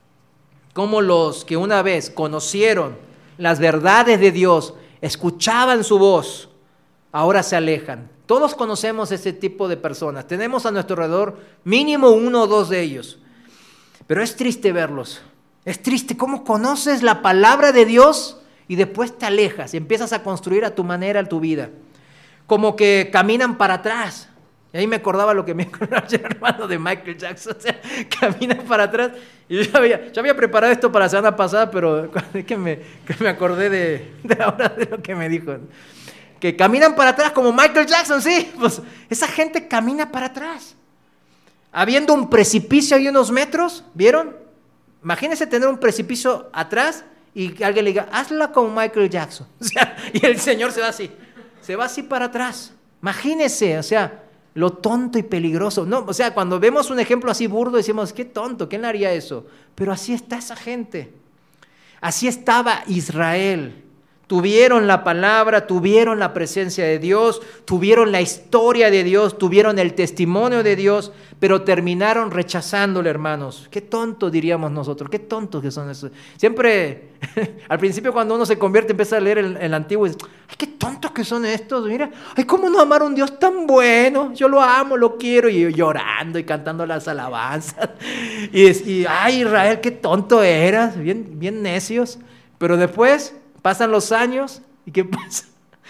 cómo los que una vez conocieron las verdades de Dios, escuchaban su voz, ahora se alejan. Todos conocemos ese tipo de personas. Tenemos a nuestro alrededor mínimo uno o dos de ellos. Pero es triste verlos. Es triste cómo conoces la palabra de Dios y después te alejas y empiezas a construir a tu manera tu vida. Como que caminan para atrás. Y ahí me acordaba lo que me acordaba el hermano de Michael Jackson. O sea, camina para atrás. Y yo había, yo había preparado esto para la semana pasada, pero es que me, que me acordé de, de ahora de lo que me dijo. Que caminan para atrás como Michael Jackson, sí. Pues esa gente camina para atrás. Habiendo un precipicio ahí unos metros, ¿vieron? Imagínense tener un precipicio atrás y que alguien le diga, hazla como Michael Jackson. O sea, y el Señor se va así. Se va así para atrás. Imagínense, o sea, lo tonto y peligroso. No, o sea, cuando vemos un ejemplo así burdo, decimos, qué tonto, ¿quién haría eso? Pero así está esa gente. Así estaba Israel. Tuvieron la palabra, tuvieron la presencia de Dios, tuvieron la historia de Dios, tuvieron el testimonio de Dios, pero terminaron rechazándole, hermanos. Qué tonto diríamos nosotros, qué tontos que son esos. Siempre, al principio cuando uno se convierte, empieza a leer el, el Antiguo y dice, ay, qué tontos que son estos, mira, ay, cómo no amar a un Dios tan bueno, yo lo amo, lo quiero, y llorando y cantando las alabanzas. Y, y ay, Israel, qué tonto eras, bien, bien necios, pero después pasan los años, ¿y qué pasa?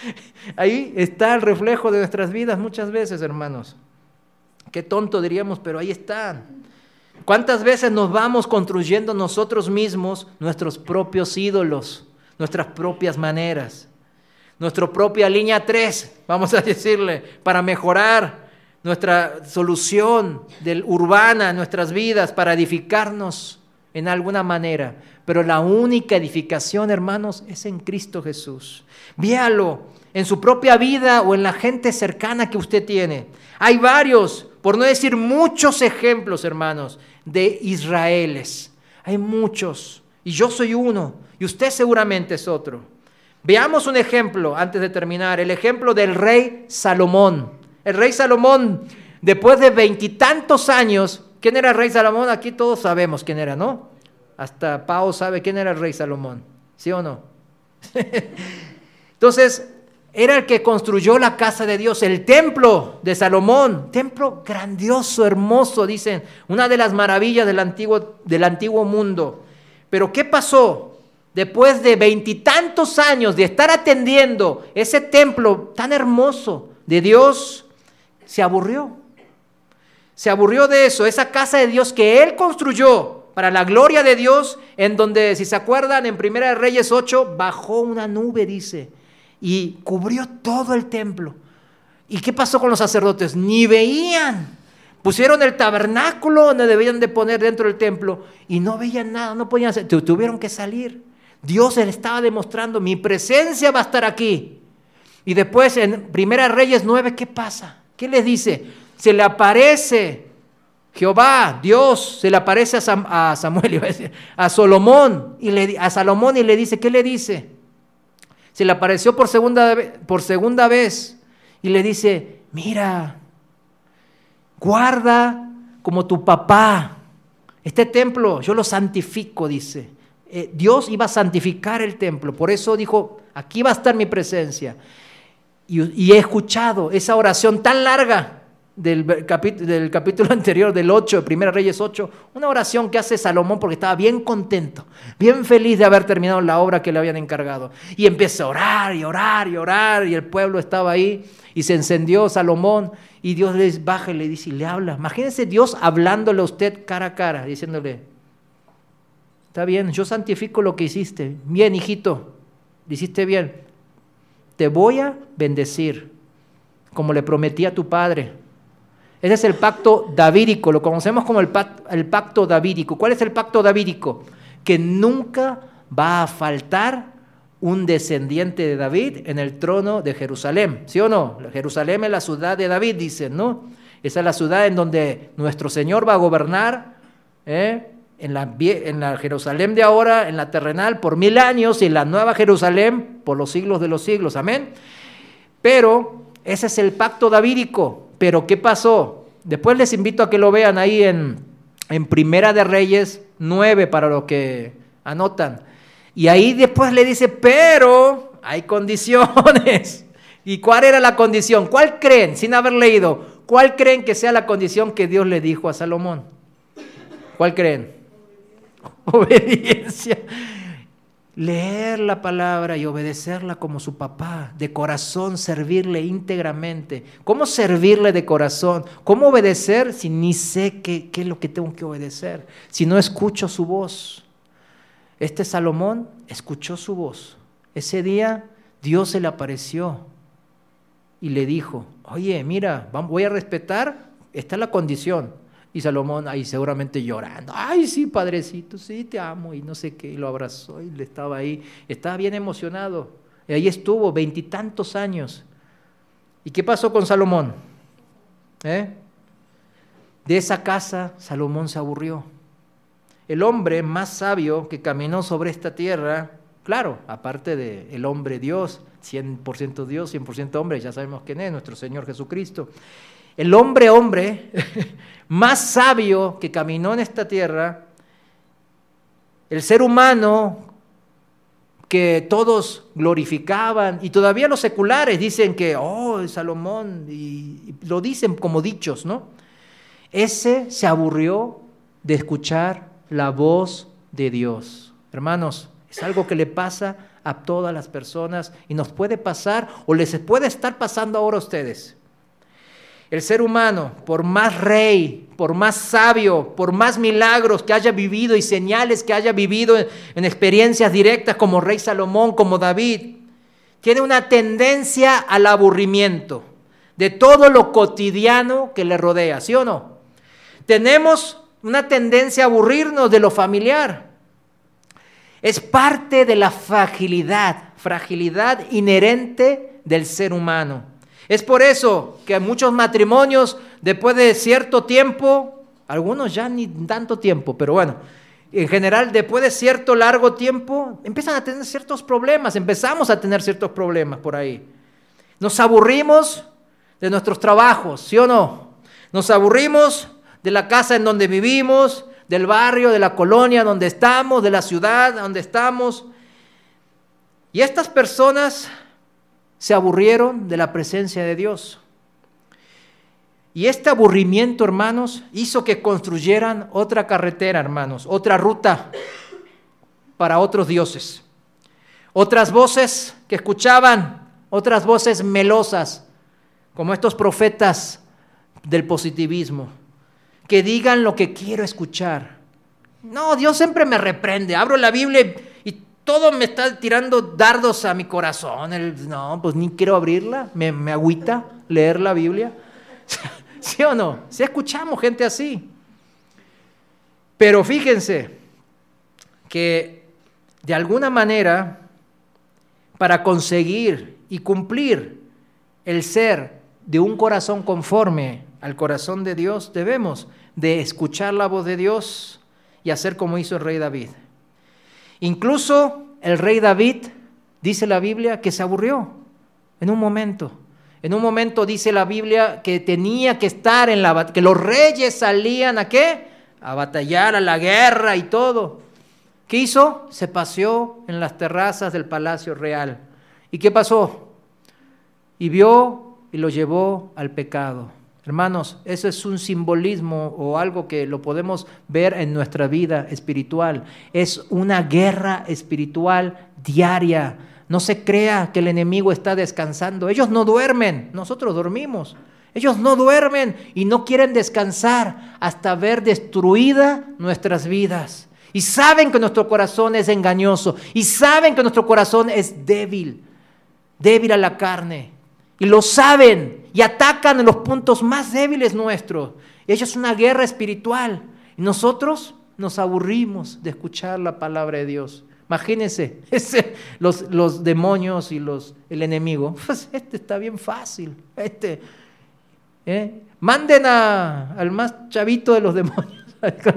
Ahí está el reflejo de nuestras vidas muchas veces, hermanos. Qué tonto diríamos, pero ahí están. ¿Cuántas veces nos vamos construyendo nosotros mismos nuestros propios ídolos, nuestras propias maneras, nuestra propia línea tres, vamos a decirle, para mejorar nuestra solución del, urbana en nuestras vidas, para edificarnos en alguna manera? Pero la única edificación, hermanos, es en Cristo Jesús. Véalo en su propia vida o en la gente cercana que usted tiene. Hay varios, por no decir muchos ejemplos, hermanos, de Israeles. Hay muchos, y yo soy uno, y usted seguramente es otro. Veamos un ejemplo antes de terminar, el ejemplo del rey Salomón. El rey Salomón, después de veintitantos años, ¿quién era el rey Salomón? Aquí todos sabemos quién era, ¿no? Hasta Pao sabe quién era el rey Salomón, ¿sí o no? Entonces, era el que construyó la casa de Dios, el templo de Salomón, templo grandioso, hermoso, dicen, una de las maravillas del antiguo, del antiguo mundo. Pero ¿qué pasó? Después de veintitantos años de estar atendiendo ese templo tan hermoso de Dios, se aburrió. Se aburrió de eso, esa casa de Dios que él construyó para la gloria de Dios, en donde, si se acuerdan, en Primera de Reyes ocho, bajó una nube, dice, y cubrió todo el templo. ¿Y qué pasó con los sacerdotes? Ni veían. Pusieron el tabernáculo donde debían de poner dentro del templo y no veían nada, no podían hacer, tuvieron que salir. Dios les estaba demostrando, mi presencia va a estar aquí. Y después en Primera Reyes nueve, ¿qué pasa? ¿Qué les dice? Se le aparece Jehová, Dios, se le aparece a, Sam, a Samuel, iba a decir, a Salomón, y le, a Salomón y le dice, ¿qué le dice? Se le apareció por segunda, por segunda vez y le dice, mira, guarda como tu papá este templo, yo lo santifico, dice. Eh, Dios iba a santificar el templo, por eso dijo, aquí va a estar mi presencia. Y, y he escuchado esa oración tan larga del capítulo, del capítulo anterior, del ocho, de Primera Reyes ocho, una oración que hace Salomón porque estaba bien contento, bien feliz de haber terminado la obra que le habían encargado. Y empieza a orar y orar y orar y el pueblo estaba ahí y se encendió Salomón y Dios le baja y le dice y le habla. Imagínense Dios hablándole a usted cara a cara, diciéndole, está bien, yo santifico lo que hiciste, bien hijito, lo hiciste bien, te voy a bendecir como le prometí a tu padre. Ese es el pacto davídico, lo conocemos como el pacto, el pacto davídico. ¿Cuál es el pacto davídico? Que nunca va a faltar un descendiente de David en el trono de Jerusalén, ¿sí o no? Jerusalén es la ciudad de David, dicen, ¿no? Esa es la ciudad en donde nuestro Señor va a gobernar, ¿eh? en, la, en la Jerusalén de ahora, en la terrenal, por mil años, y en la nueva Jerusalén por los siglos de los siglos, amén. Pero ese es el pacto davídico. Pero ¿qué pasó? Después les invito a que lo vean ahí en, en Primera de Reyes nueve para los que anotan. Y ahí después le dice, pero hay condiciones. ¿Y cuál era la condición? ¿Cuál creen, sin haber leído, cuál creen que sea la condición que Dios le dijo a Salomón? ¿Cuál creen? Obediencia. Leer la palabra y obedecerla como su papá, de corazón, servirle íntegramente. ¿Cómo servirle de corazón? ¿Cómo obedecer si ni sé qué, qué es lo que tengo que obedecer? Si no escucho su voz. Este Salomón escuchó su voz. Ese día Dios se le apareció y le dijo, oye, mira, voy a respetar, esta es la condición. Y Salomón ahí seguramente llorando, ay sí, padrecito, sí, te amo, y no sé qué, y lo abrazó y le estaba ahí, estaba bien emocionado, y ahí estuvo veintitantos años. ¿Y qué pasó con Salomón? ¿Eh? De esa casa Salomón se aburrió. El hombre más sabio que caminó sobre esta tierra, claro, aparte del hombre Dios, cien por ciento Dios, cien por ciento hombre, ya sabemos quién es, nuestro Señor Jesucristo. El hombre, hombre, más sabio que caminó en esta tierra, el ser humano que todos glorificaban, y todavía los seculares dicen que, oh, Salomón, y, y lo dicen como dichos, ¿no? Ese se aburrió de escuchar la voz de Dios. Hermanos, es algo que le pasa a todas las personas y nos puede pasar o les puede estar pasando ahora a ustedes. El ser humano, por más rey, por más sabio, por más milagros que haya vivido y señales que haya vivido en, en experiencias directas como rey Salomón, como David, tiene una tendencia al aburrimiento de todo lo cotidiano que le rodea, ¿sí o no? Tenemos una tendencia a aburrirnos de lo familiar. Es parte de la fragilidad, fragilidad inherente del ser humano. Es por eso que muchos matrimonios, después de cierto tiempo, algunos ya ni tanto tiempo, pero bueno, en general, después de cierto largo tiempo, empiezan a tener ciertos problemas, empezamos a tener ciertos problemas por ahí. Nos aburrimos de nuestros trabajos, ¿sí o no? Nos aburrimos de la casa en donde vivimos, del barrio, de la colonia donde estamos, de la ciudad donde estamos. Y estas personas se aburrieron de la presencia de Dios. Y este aburrimiento, hermanos, hizo que construyeran otra carretera, hermanos, otra ruta para otros dioses. Otras voces que escuchaban, otras voces melosas, como estos profetas del positivismo, que digan lo que quiero escuchar. No, Dios siempre me reprende. Abro la Biblia y todo me está tirando dardos a mi corazón. El, no, pues ni quiero abrirla, me, me agüita leer la Biblia. ¿Sí o no? Sí escuchamos gente así. Pero fíjense que de alguna manera, para conseguir y cumplir el ser de un corazón conforme al corazón de Dios, debemos de escuchar la voz de Dios y hacer como hizo el rey David. Incluso el rey David, dice la Biblia, que se aburrió en un momento. En un momento dice la Biblia que tenía que estar en la batalla, que los reyes salían ¿a qué? A batallar, a la guerra y todo. ¿Qué hizo? Se paseó en las terrazas del palacio real. ¿Y qué pasó? Y vio y lo llevó al pecado. Hermanos, eso es un simbolismo o algo que lo podemos ver en nuestra vida espiritual. Es una guerra espiritual diaria. No se crea que el enemigo está descansando. Ellos no duermen, nosotros dormimos. Ellos no duermen y no quieren descansar hasta ver destruida nuestras vidas. Y saben que nuestro corazón es engañoso. Y saben que nuestro corazón es débil, débil a la carne. Y lo saben y atacan en los puntos más débiles nuestros. Ellos es una guerra espiritual. Y nosotros nos aburrimos de escuchar la palabra de Dios. Imagínense, ese, los, los demonios y los, el enemigo. Pues este está bien fácil. Este, ¿eh? Manden a, al más chavito de los demonios.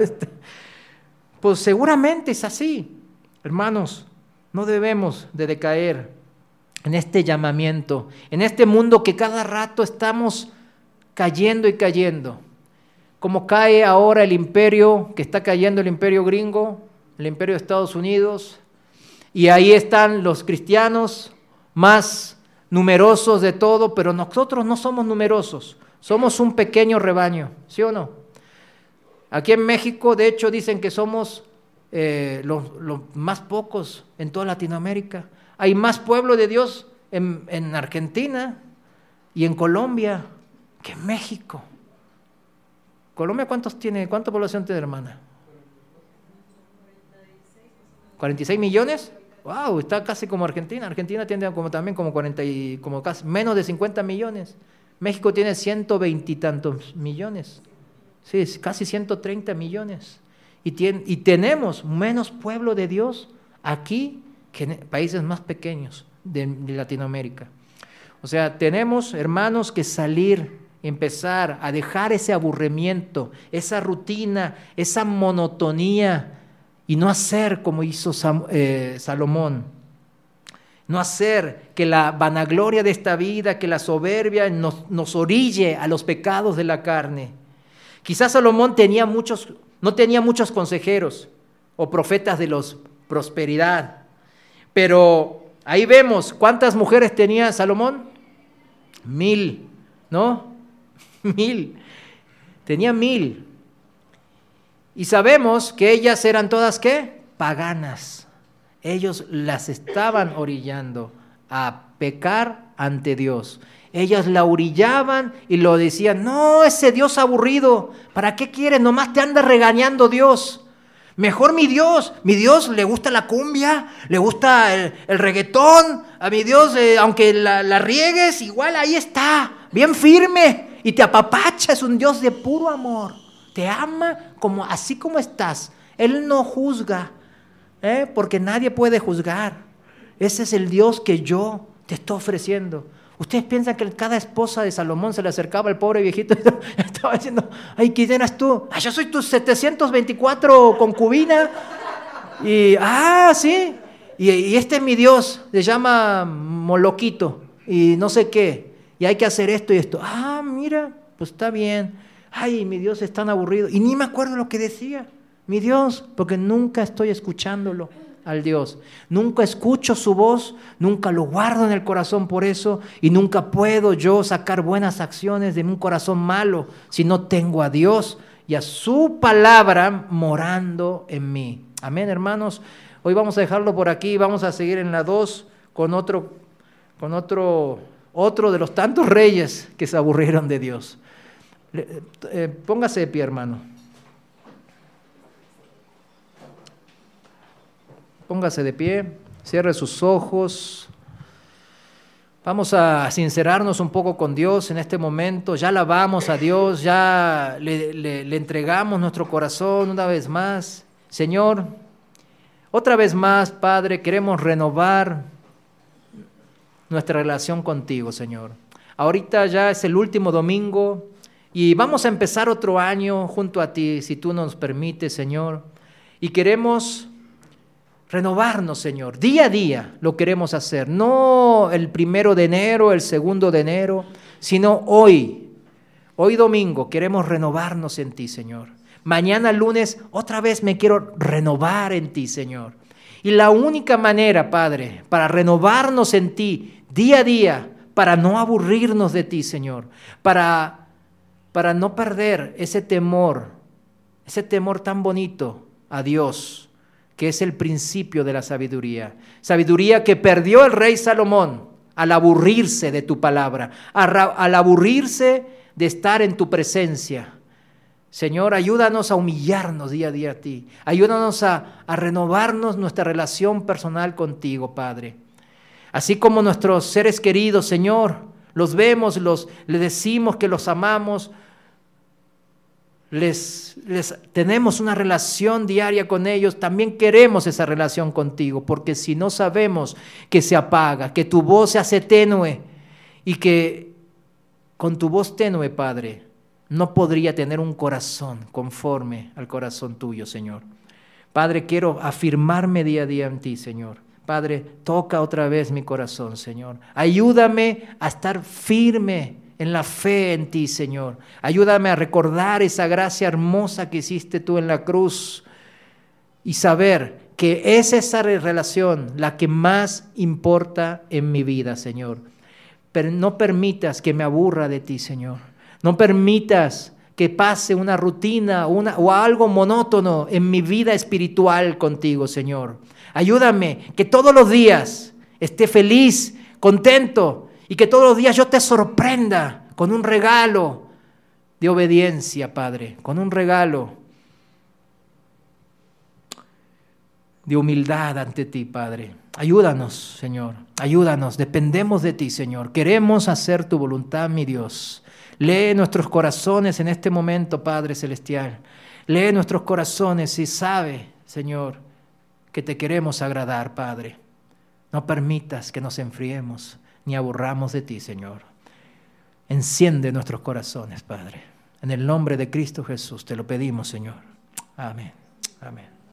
Pues seguramente es así. Hermanos, no debemos de decaer en este llamamiento, en este mundo que cada rato estamos cayendo y cayendo. Como cae ahora el imperio, que está cayendo el imperio gringo, el imperio de Estados Unidos, y ahí están los cristianos más numerosos de todo, pero nosotros no somos numerosos, somos un pequeño rebaño, ¿sí o no? Aquí en México, de hecho, dicen que somos eh, los, los más pocos en toda Latinoamérica. Hay más pueblo de Dios en, en Argentina y en Colombia que en México. ¿Colombia cuántos tiene? ¿Cuánta población tiene, hermana? ¿cuarenta y seis millones? ¡Wow! Está casi como Argentina. Argentina tiene como, también como cuarenta y como casi menos de cincuenta millones. México tiene ciento veinte y tantos millones. Sí, casi ciento treinta millones. Y, tiene, y tenemos menos pueblo de Dios aquí que en países más pequeños de, de Latinoamérica. O sea, tenemos, hermanos, que salir, empezar a dejar ese aburrimiento, esa rutina, esa monotonía y no hacer como hizo Sam, eh, Salomón. No hacer que la vanagloria de esta vida, que la soberbia nos, nos orille a los pecados de la carne. Quizás Salomón tenía muchos, no tenía muchos consejeros o profetas de los prosperidad. Pero ahí vemos, ¿cuántas mujeres tenía Salomón? Mil, ¿no? Mil. Tenía mil. Y sabemos que ellas eran todas, ¿qué? Paganas. Ellos las estaban orillando a pecar ante Dios. Ellas la orillaban y lo decían, no, ese Dios aburrido, ¿para qué quieres? Nomás te anda regañando Dios. Mejor mi Dios, mi Dios le gusta la cumbia, le gusta el, el reggaetón, a mi Dios, eh, aunque la, la riegues, igual ahí está, bien firme, y te apapacha, es un Dios de puro amor, te ama como, así como estás, Él no juzga, ¿eh? Porque nadie puede juzgar. Ese es el Dios que yo te estoy ofreciendo. ¿Ustedes piensan que cada esposa de Salomón se le acercaba al pobre viejito y estaba diciendo, ay, ¿quién eras tú? Ah, yo soy tu setecientos veinticuatro concubina. Y, ah, sí. Y, y este es mi Dios, se llama Moloquito y no sé qué. Y hay que hacer esto y esto. Ah, mira, pues está bien. Ay, mi Dios es tan aburrido. Y ni me acuerdo lo que decía. Mi Dios, porque nunca estoy escuchándolo al Dios. Nunca escucho su voz, nunca lo guardo en el corazón por eso, y nunca puedo yo sacar buenas acciones de un corazón malo si no tengo a Dios y a su palabra morando en mí. Amén, hermanos. Hoy vamos a dejarlo por aquí, vamos a seguir en la dos con otro, con otro, otro de los tantos reyes que se aburrieron de Dios. Eh, eh, póngase de pie, hermano. Póngase de pie, cierre sus ojos. Vamos a sincerarnos un poco con Dios en este momento. Ya alabamos a Dios, ya le, le, le entregamos nuestro corazón una vez más. Señor, otra vez más, Padre, queremos renovar nuestra relación contigo, Señor. Ahorita ya es el último domingo y vamos a empezar otro año junto a ti, si tú nos permites, Señor. Y queremos renovarnos, Señor, día a día lo queremos hacer, no el primero de enero, el segundo de enero, sino hoy, hoy domingo queremos renovarnos en ti, Señor. Mañana lunes otra vez me quiero renovar en ti, Señor. Y la única manera, Padre, para renovarnos en ti día a día, para no aburrirnos de ti, Señor, para, para no perder ese temor, ese temor tan bonito a Dios, que es el principio de la sabiduría. Sabiduría que perdió el rey Salomón al aburrirse de tu palabra, al aburrirse de estar en tu presencia. Señor, ayúdanos a humillarnos día a día a ti. Ayúdanos a, a renovarnos nuestra relación personal contigo, Padre. Así como nuestros seres queridos, Señor, los vemos, los, les decimos que los amamos, Les, les tenemos una relación diaria con ellos, también queremos esa relación contigo, porque si no sabemos que se apaga, que tu voz se hace tenue y que con tu voz tenue, Padre, no podría tener un corazón conforme al corazón tuyo, Señor. Padre, quiero afirmarme día a día en ti, Señor. Padre, toca otra vez mi corazón, Señor. Ayúdame a estar firme en la fe en ti, Señor. Ayúdame a recordar esa gracia hermosa que hiciste tú en la cruz y saber que es esa relación la que más importa en mi vida, Señor. Pero no permitas que me aburra de ti, Señor. No permitas que pase una rutina una, o algo monótono en mi vida espiritual contigo, Señor. Ayúdame que todos los días esté feliz, contento, y que todos los días yo te sorprenda con un regalo de obediencia, Padre, con un regalo de humildad ante ti, Padre. Ayúdanos, Señor, ayúdanos, dependemos de ti, Señor. Queremos hacer tu voluntad, mi Dios. Lee nuestros corazones en este momento, Padre Celestial. Lee nuestros corazones y sabe, Señor, que te queremos agradar, Padre. No permitas que nos enfriemos ni aburramos de ti, Señor. Enciende nuestros corazones, Padre. En el nombre de Cristo Jesús te lo pedimos, Señor. Amén. Amén.